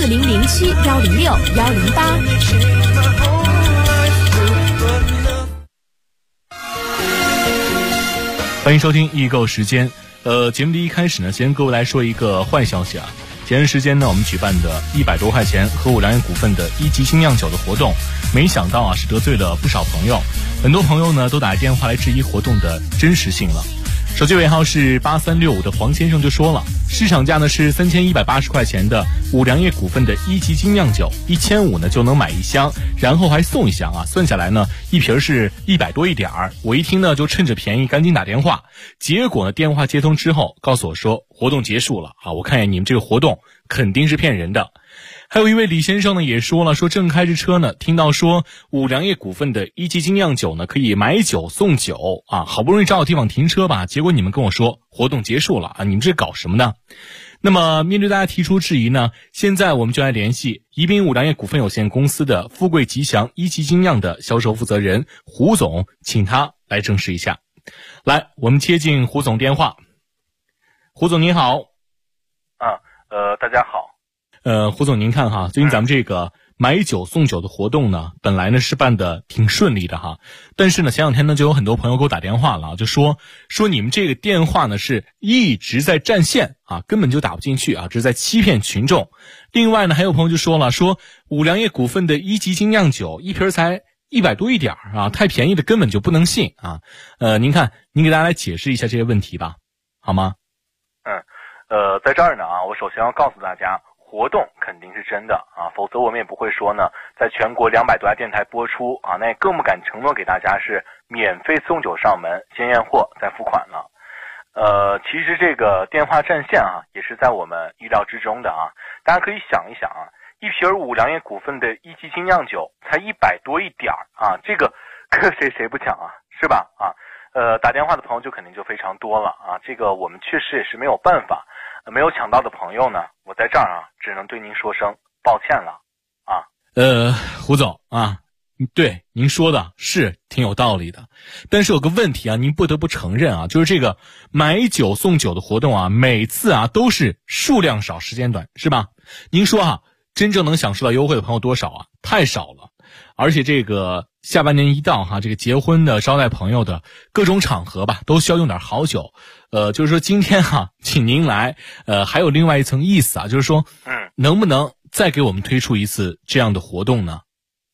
4007106108。 欢迎收听易购时间。节目的一开始呢，先跟各位来说一个坏消息啊。前段时间呢，我们举办的100多块钱和我良业股份的1级新酿酒的活动， 没想到啊是得罪了不少朋友，很多朋友呢都打电话来质疑活动的真实性了。手机尾号是8365的黄先生就说了，市场价呢是3180块钱的五粮液股份的1级精酿酒，1500呢就能买一箱，然后还送一箱啊，算下来呢一瓶是100多一点儿。我一听呢就趁着便宜赶紧打电话，结果呢电话接通之后告诉我说活动结束了啊，我看见你们这个活动肯定是骗人的。还有一位李先生呢也说了，说正开着车呢，听到说五粮液股份的1级精酿酒呢可以买酒送酒啊，好不容易找到地方停车吧，结果你们跟我说活动结束了啊，你们这搞什么呢？那么面对大家提出质疑呢，现在我们就来联系宜宾五粮液股份有限公司的富贵吉祥1级精酿的销售负责人胡总，请他来证实一下。来，我们接进胡总电话。胡总您好。 大家好。 胡总您看哈，最近咱们这个买酒送酒的活动呢，本来呢是办的挺顺利的哈，但是呢前两天呢就有很多朋友给我打电话了，就说你们这个电话呢是一直在占线啊，根本就打不进去啊，这是在欺骗群众。另外呢还有朋友就说了，说五粮液股份的1级精酿酒一瓶才100多一点啊，太便宜的根本就不能信啊。您看您给大家来解释一下这些问题吧，好吗？ 在这儿呢啊，我首先要告诉大家，活动肯定是真的啊，否则我们也不会说呢，在全国200多家电台播出啊，那也更不敢承诺给大家是免费送酒上门，先验货再付款了。其实这个电话占线啊，也是在我们意料之中的啊。大家可以想一想啊，一瓶五粮液股份的1级精酿酒才100多一点啊，这个谁不抢啊，是吧？啊，打电话的朋友就肯定就非常多了啊，这个我们确实也是没有办法。没有抢到的朋友呢，我在这儿啊，只能对您说声抱歉了啊。 胡总啊，对您说的是挺有道理的，但是有个问题啊，您不得不承认啊，就是这个买酒送酒的活动啊，每次啊都是数量少时间短，是吧？您说啊，真正能享受到优惠的朋友多少啊？太少了。而且这个下半年一到哈，这个结婚的、招待朋友的各种场合吧，都需要用点好酒。就是说今天哈，请您来，还有另外一层意思啊，就是说，能不能再给我们推出一次这样的活动呢？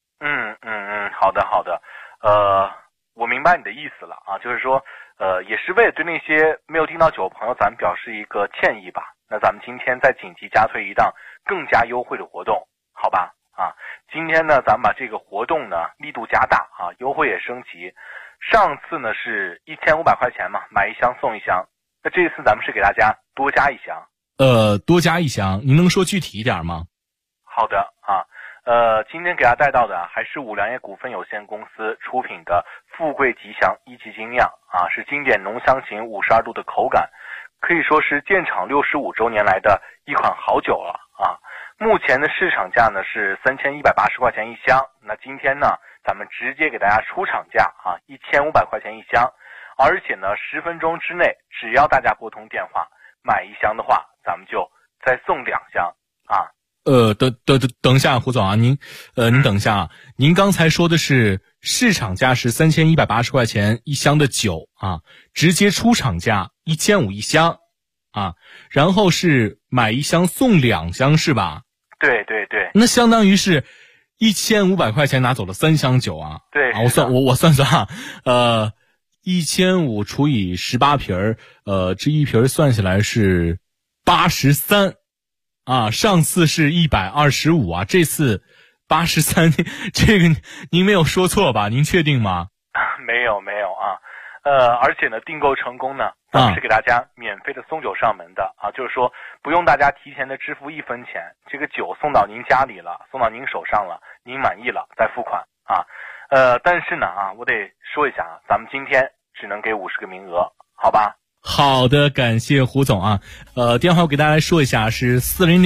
好的，我明白你的意思了啊，就是说，也是为了对那些没有订到酒的朋友，咱们表示一个歉意吧。那咱们今天再紧急加推一档更加优惠的活动，好吧？啊，今天呢，咱们把这个活动呢力度加大啊，优惠也升级。上次呢是1500块钱嘛，买一箱送一箱。那这一次咱们是给大家多加一箱。 多加一箱，您能说具体一点吗？ 好的啊，今天给大家带到的还是五粮液股份有限公司出品的富贵吉祥1级精酿啊，是经典浓香型52度的口感，可以说是建厂65周年来的一款好酒了啊。目前的市场价呢是3180块钱一箱，那今天呢咱们直接给大家出厂价啊，1500块钱一箱，而且呢10分钟之内，只要大家拨通电话买一箱的话，咱们就再送2箱啊。 等一下，胡总啊，您等一下啊，您刚才说的是市场价是3180块钱一箱的酒啊，直接出厂价1500一箱啊，然后是买一箱送2箱是吧？ 对， 那相当于是1500块钱拿走了3箱酒啊。 对啊，我算啊，1500除以18瓶这一瓶算下来是83啊，上次是125啊，这次83，这个您没有说错吧？您确定吗？ 没有啊。而且呢，订购成功呢，咱们是给大家免费的送酒上门的啊，就是说不用大家提前的支付1分钱，这个酒送到您家里了，送到您手上了，您满意了再付款啊。但是呢啊，我得说一下啊，咱们今天只能给50个名额，好吧？ 好的，感谢胡总啊。电话我给大家来说一下，是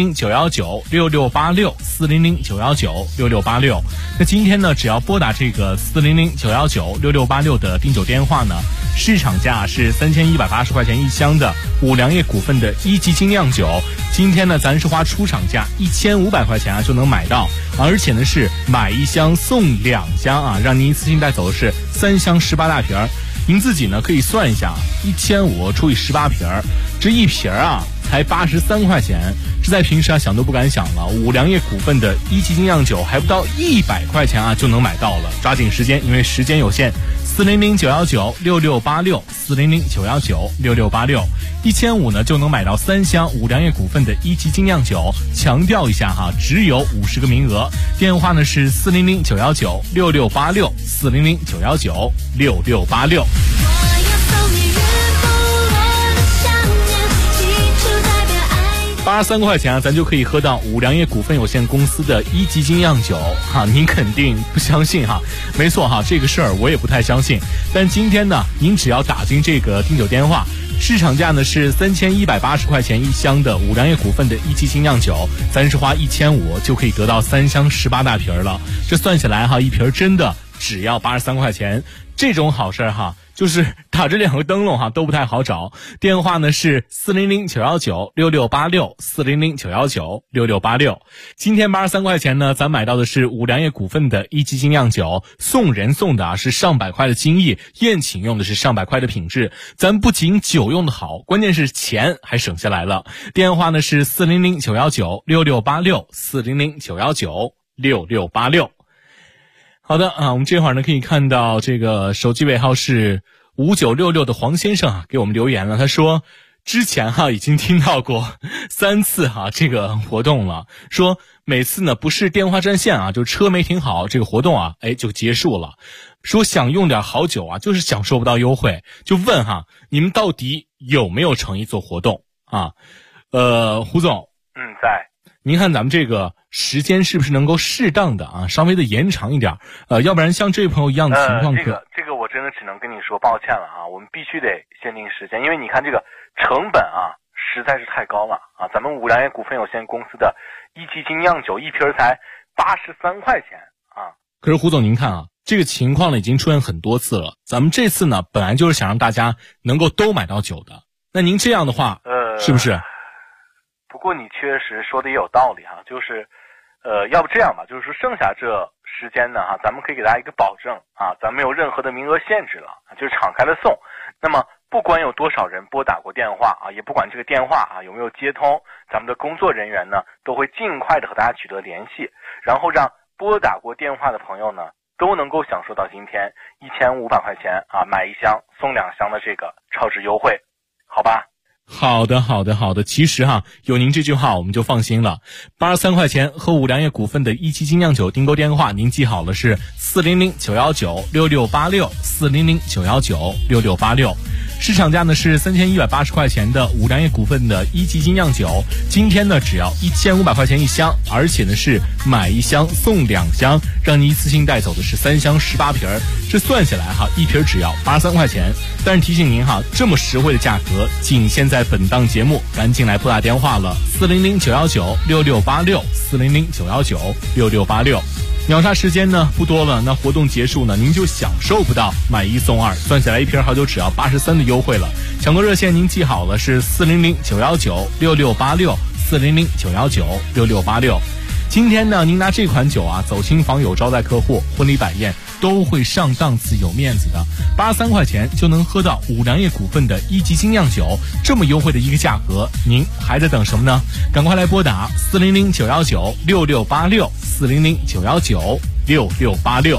400-919-6686，400-919-6686。那今天呢，只要拨打这个400-919-6686的订酒电话呢，市场价是3180块钱一箱的五粮液股份的1级精酿酒。今天呢，咱是花出厂价1500块钱啊就能买到，而且呢是买一箱送2箱啊，让您一次性带走的是3箱18大瓶。您自己呢可以算一下，1500除以18瓶，这一瓶啊才83块钱，这在平时啊想都不敢想了。五粮液股份的一级精酿酒还不到100块钱啊就能买到了，抓紧时间，因为时间有限。400-919-6686，400-919-6686，1500呢就能买到3箱五粮液股份的一级精酿酒。强调一下哈，只有50个名额。电话呢是400-919-6686，400-919-6686。83块钱啊，咱就可以喝到五粮液股份有限公司的一级精酿酒哈，您肯定不相信哈？没错哈，这个事儿我也不太相信。但今天呢，您只要打进这个订酒电话，市场价呢是3180块钱一箱的五粮液股份的一级精酿酒，咱是花1500就可以得到3箱18大瓶了。这算下来哈，一瓶真的只要83块钱，这种好事哈。就是打这2个灯笼哈都不太好找，电话呢是400-919-6686，400-919-6686。今天83块钱呢，咱买到的是五粮液股份的一级精酿酒，送人送的啊是上百块的精益，宴请用的是上百块的品质。咱不仅酒用的好，关键是钱还省下来了。电话呢是400-919-6686，400-919-6686。好的啊，我们这会儿呢可以看到这个手机尾号是5966的黄先生啊给我们留言了，他说之前已经听到过3次这个活动了，说每次呢不是电话占线啊，就车没停好，这个活动就结束了。说想用点好酒就是享受不到优惠，就问你们到底有没有诚意做活动啊？胡总， 在。 您看咱们这个时间是不是能够适当的稍微的延长一点？要不然像这位朋友一样的情况这个我真的只能跟你说抱歉了我们必须得限定时间，因为你看这个成本实在是太高了咱们五粮液股份有限公司的一级精酿酒一瓶才83块钱可是胡总您看这个情况呢已经出现很多次了，咱们这次呢本来就是想让大家能够都买到酒的，那您这样的话是不是？ 不过你确实说的也有道理就是要不这样吧，就是说剩下这时间呢咱们可以给大家一个保证咱们没有任何的名额限制了，就是敞开的送。那么不管有多少人拨打过电话也不管这个电话有没有接通，咱们的工作人员呢都会尽快的和大家取得联系，然后让拨打过电话的朋友呢都能够享受到今天1500块钱买1箱送2箱的这个超值优惠，好吧？ 好的，其实有您这句话我们就放心了。83块钱和五粮液股份的一级精酿酒订购电话您记好了，是400-919-6686，400-919-6686。市场价呢是3180块钱的五粮液股份的一级精酿酒，今天呢只要1500块钱一箱，而且呢是买1箱送2箱，让你一次性带走的是3箱18瓶，这算下来一瓶只要83块钱。但是提醒您这么实惠的价格仅限在本档节目，赶紧来拨打电话了，400-919-6686，400-919-6686。秒杀时间呢不多了，那活动结束呢您就享受不到买1送2，算下来一瓶好酒只要83的优惠了。抢购热线您记好了，是400-919-6686，400-919-6686。今天呢您拿这款酒走亲访友招待客户，婚礼摆宴都会上档次有面子的。83块钱就能喝到五粮液股份的一级精酿酒，这么优惠的一个价格，您还在等什么呢？赶快来拨打400-919-6686，400-919-6686。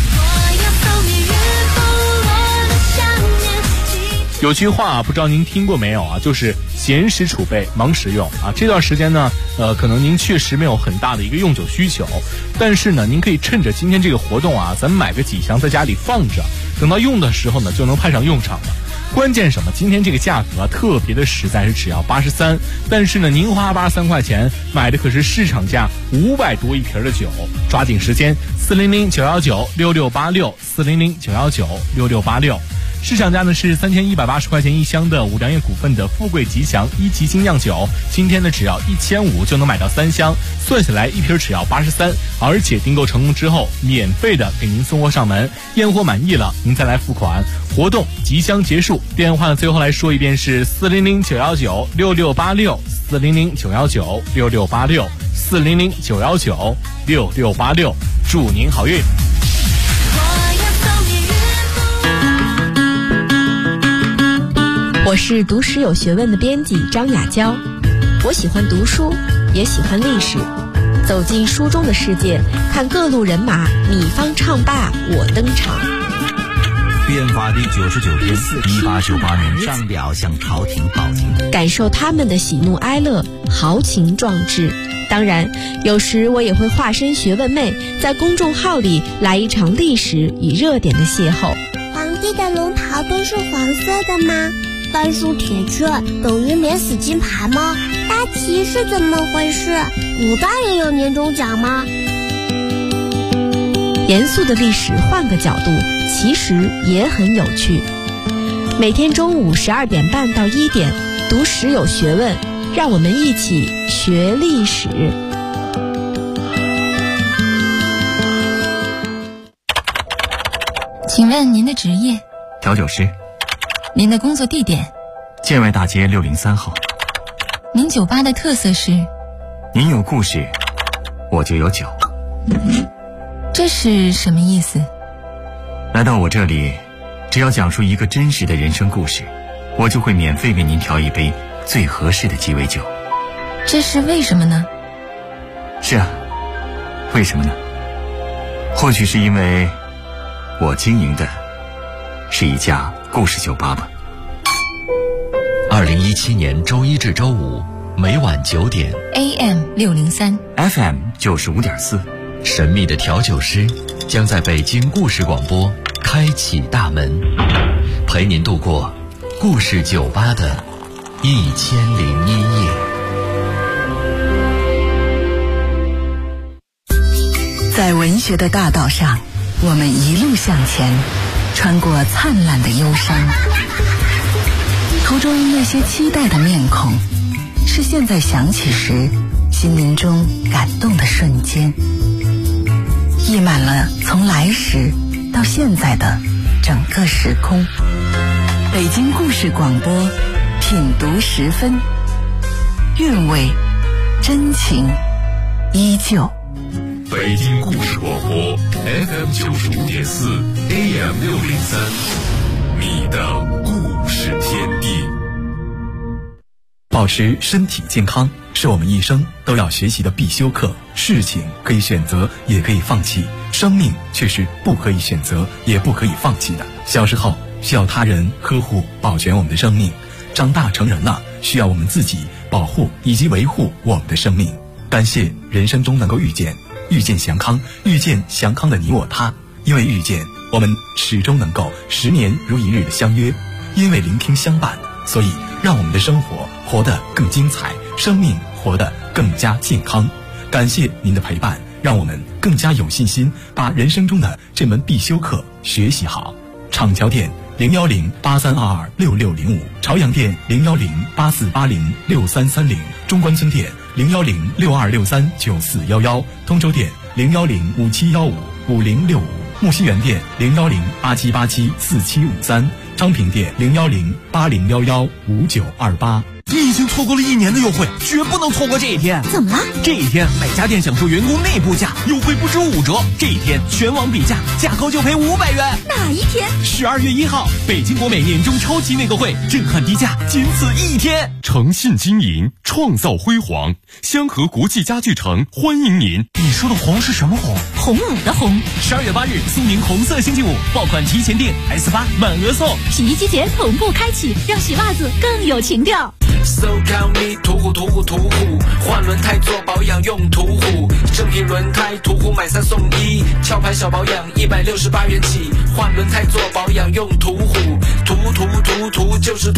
有句话不知道您听过没有就是闲时储备，忙时用这段时间呢可能您确实没有很大的一个用酒需求，但是呢您可以趁着今天这个活动咱们买个几箱在家里放着，等到用的时候呢就能派上用场了。关键什么？今天这个价格特别的实在，是只要83，但是呢您花83块钱买的可是市场价500多一瓶的酒，抓紧时间，400-919-6686，400-919-6686。市场价呢是3180块钱一箱的五粮液股份的富贵吉祥一级精酿酒，今天呢只要1500就能买到3箱，算下来一瓶只要83，而且订购成功之后免费的给您送货上门，验货满意了您再来付款。活动即将结束，电话呢最后来说一遍是400-919-6686，400-919-6686，400-919-6686，祝您好运。 我是读史有学问的编辑张雅娇。 我喜欢读书，也喜欢历史。走进书中的世界，看各路人马，你方唱罢我登场。 变法第99天，1898年上表向朝廷报警， 感受他们的喜怒哀乐，豪情壮志。当然，有时我也会化身学问妹，在公众号里来一场历史与热点的邂逅。 皇帝的龙袍都是黄色的吗？半数铁券等于免死金牌吗？大旗是怎么回事？古代也有年终奖吗？ 严肃的历史换个角度，其实也很有趣。每天中午12点半到1点，读史有学问，让我们一起学历史。 请问您的职业？ 调酒师。 您的工作地点？ 建外大街603号。 您酒吧的特色是？ 您有故事，我就有酒。 这是什么意思？ 来到我这里，只要讲述一个真实的人生故事，我就会免费为您调一杯最合适的鸡尾酒。 这是为什么呢？ 是啊，为什么呢？或许是因为我经营的是一家故事酒吧吧。 2017年周一至周五每晚9点 AM 603 FM 95.4， 神秘的调酒师将在北京故事广播开启大门，陪您度过故事酒吧的1001夜。 在文学的大道上，我们一路向前，穿过灿烂的忧伤。途中那些期待的面孔，是现在想起时心灵中感动的瞬间，溢满了从来时到现在的整个时空。北京故事广播，品读10分，韵味真情依旧。 北京故事广播 FM 95.4 AM 603，你的故事天地。 保持身体健康是我们一生都要学习的必修课。事情可以选择，也可以放弃，生命却是不可以选择，也不可以放弃的。小时候需要他人呵护保全我们的生命，长大成人了需要我们自己保护以及维护我们的生命。感谢人生中能够遇见祥康，遇见祥康的你我他。因为遇见，我们始终能够10年如一日的相约；因为聆听相伴，所以让我们的生活活得更精彩，生命活得更加健康。感谢您的陪伴，让我们更加有信心把人生中的这门必修课学习好。厂桥店01083226605，朝阳店01084806330，中关村店01062639411，通州店01057155065，木樨园店01087874753，昌平店01080115928。 你已经错过了1年的优惠，绝不能错过这一天。 怎么了？ 这一天每家店享受员工内部价，优惠不止5折。这一天全网比价，价高就赔500元。 哪一天 ？12月1号，北京国美年终超级内购会，震撼低价，仅此1天。 诚信经营，创造辉煌，香河国际家具城欢迎您。 你说的红是什么红？ 红舞的红。 12月8日，苏宁红色星期五，爆款提前订 S8满额送。 洗衣机节同步开启，让洗袜子更有情调。 So call me 途虎，换轮胎做保养用途虎，正品轮胎途虎买3送1，壳牌小保养168元起，换轮胎做保养用途虎，途就是